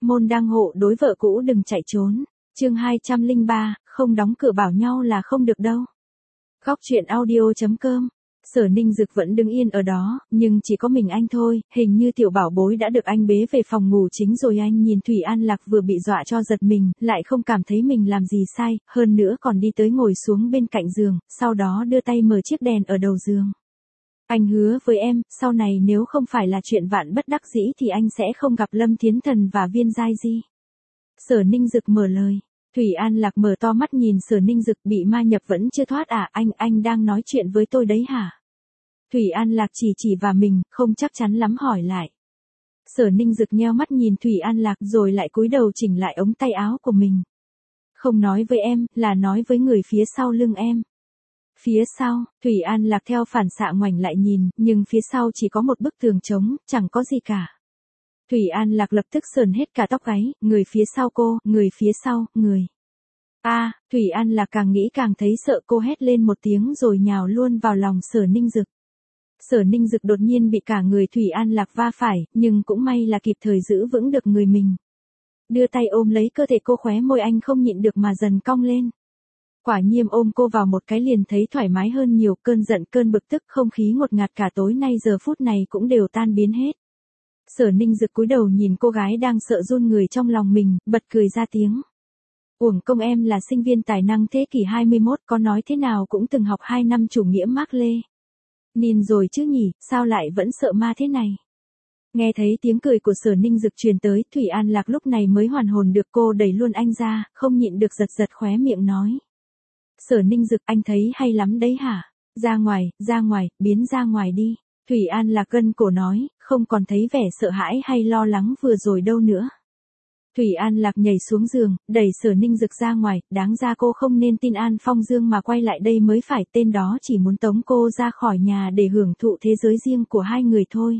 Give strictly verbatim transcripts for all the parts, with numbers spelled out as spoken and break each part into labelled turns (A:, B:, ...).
A: môn đang hộ đối vợ cũ đừng chạy trốn. Chương hai trăm lẻ ba, không đóng cửa bảo nhau là không được đâu. Góc truyện audio chấm com. Sở Ninh Dực vẫn đứng yên ở đó, nhưng chỉ có mình anh thôi, hình như tiểu bảo bối đã được anh bế về phòng ngủ chính rồi. Anh nhìn Thủy An Lạc vừa bị dọa cho giật mình, lại không cảm thấy mình làm gì sai, hơn nữa còn đi tới ngồi xuống bên cạnh giường, sau đó đưa tay mở chiếc đèn ở đầu giường. Anh hứa với em, sau này nếu không phải là chuyện vạn bất đắc dĩ thì anh sẽ không gặp Lâm Thiến Thần và Viên Giai Di. Sở Ninh Dực mở lời. Thủy An Lạc mở to mắt nhìn Sở Ninh Dực, bị ma nhập vẫn chưa thoát à, anh, anh đang nói chuyện với tôi đấy hả? Thủy An Lạc chỉ chỉ vào mình, không chắc chắn lắm hỏi lại. Sở Ninh Dực nheo mắt nhìn Thủy An Lạc rồi lại cúi đầu chỉnh lại ống tay áo của mình. Không nói với em, là nói với người phía sau lưng em. Phía sau, Thủy An Lạc theo phản xạ ngoảnh lại nhìn, nhưng phía sau chỉ có một bức tường trống, chẳng có gì cả. Thủy An Lạc lập tức sờn hết cả tóc gáy, người phía sau cô, người phía sau, người. A, à, Thủy An Lạc càng nghĩ càng thấy sợ, cô hét lên một tiếng rồi nhào luôn vào lòng Sở Ninh Dực. Sở Ninh Dực đột nhiên bị cả người Thủy An Lạc va phải, nhưng cũng may là kịp thời giữ vững được người mình. Đưa tay ôm lấy cơ thể cô, khóe môi anh không nhịn được mà dần cong lên. Quả nhiên ôm cô vào một cái liền thấy thoải mái hơn nhiều, cơn giận cơn bực tức không khí ngột ngạt cả tối nay giờ phút này cũng đều tan biến hết. Sở Ninh Dực cúi đầu nhìn cô gái đang sợ run người trong lòng mình, bật cười ra tiếng. Uổng công em là sinh viên tài năng thế kỷ hai mươi mốt, có nói thế nào cũng từng học hai năm chủ nghĩa Mác Lê. Nhìn rồi chứ nhỉ, sao lại vẫn sợ ma thế này? Nghe thấy tiếng cười của Sở Ninh Dực truyền tới, Thủy An Lạc lúc này mới hoàn hồn được, cô đẩy luôn anh ra, không nhịn được giật giật khóe miệng nói. Sở Ninh Dực, anh thấy hay lắm đấy hả? Ra ngoài, ra ngoài, biến ra ngoài đi. Thủy An Lạc gân cổ nói, không còn thấy vẻ sợ hãi hay lo lắng vừa rồi đâu nữa. Thủy An Lạc nhảy xuống giường, đẩy Sở Ninh Dực ra ngoài, đáng ra cô không nên tin An Phong Dương mà quay lại đây mới phải, tên đó chỉ muốn tống cô ra khỏi nhà để hưởng thụ thế giới riêng của hai người thôi.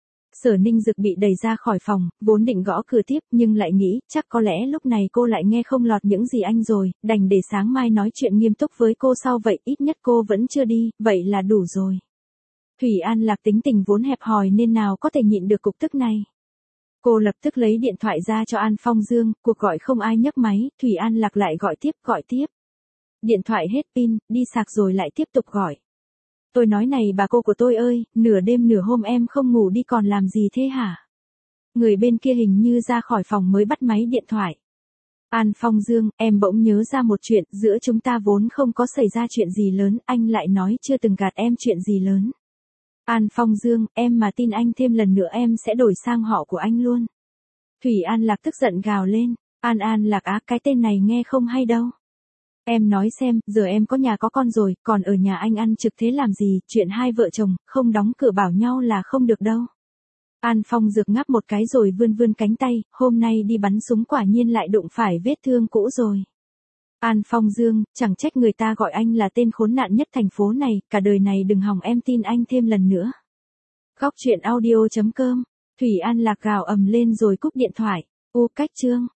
A: Sở Ninh Dực bị đẩy ra khỏi phòng, vốn định gõ cửa tiếp nhưng lại nghĩ, chắc có lẽ lúc này cô lại nghe không lọt những gì anh rồi, đành để sáng mai nói chuyện nghiêm túc với cô sau, vậy ít nhất cô vẫn chưa đi, vậy là đủ rồi. Thủy An Lạc tính tình vốn hẹp hòi nên nào có thể nhịn được cục tức này. Cô lập tức lấy điện thoại ra cho An Phong Dương, cuộc gọi không ai nhấc máy, Thủy An Lạc lại gọi tiếp, gọi tiếp. Điện thoại hết pin, đi sạc rồi lại tiếp tục gọi. Tôi nói này bà cô của tôi ơi, nửa đêm nửa hôm em không ngủ đi còn làm gì thế hả? Người bên kia hình như ra khỏi phòng mới bắt máy điện thoại. An Phong Dương, em bỗng nhớ ra một chuyện, giữa chúng ta vốn không có xảy ra chuyện gì lớn, anh lại nói chưa từng gạt em chuyện gì lớn. An Phong Dương, em mà tin anh thêm lần nữa em sẽ đổi sang họ của anh luôn. Thủy An Lạc tức giận gào lên, An An Lạc á, cái tên này nghe không hay đâu. Em nói xem, giờ em có nhà có con rồi, còn ở nhà anh ăn trực thế làm gì, chuyện hai vợ chồng, không đóng cửa bảo nhau là không được đâu. An Phong Dược ngáp một cái rồi vươn vươn cánh tay, hôm nay đi bắn súng quả nhiên lại đụng phải vết thương cũ rồi. An Phong Dương, chẳng trách người ta gọi anh là tên khốn nạn nhất thành phố này, cả đời này đừng hòng em tin anh thêm lần nữa. Góc truyện audio chấm com. Thủy An Lạc gào ầm lên rồi cúp điện thoại. U cách chương.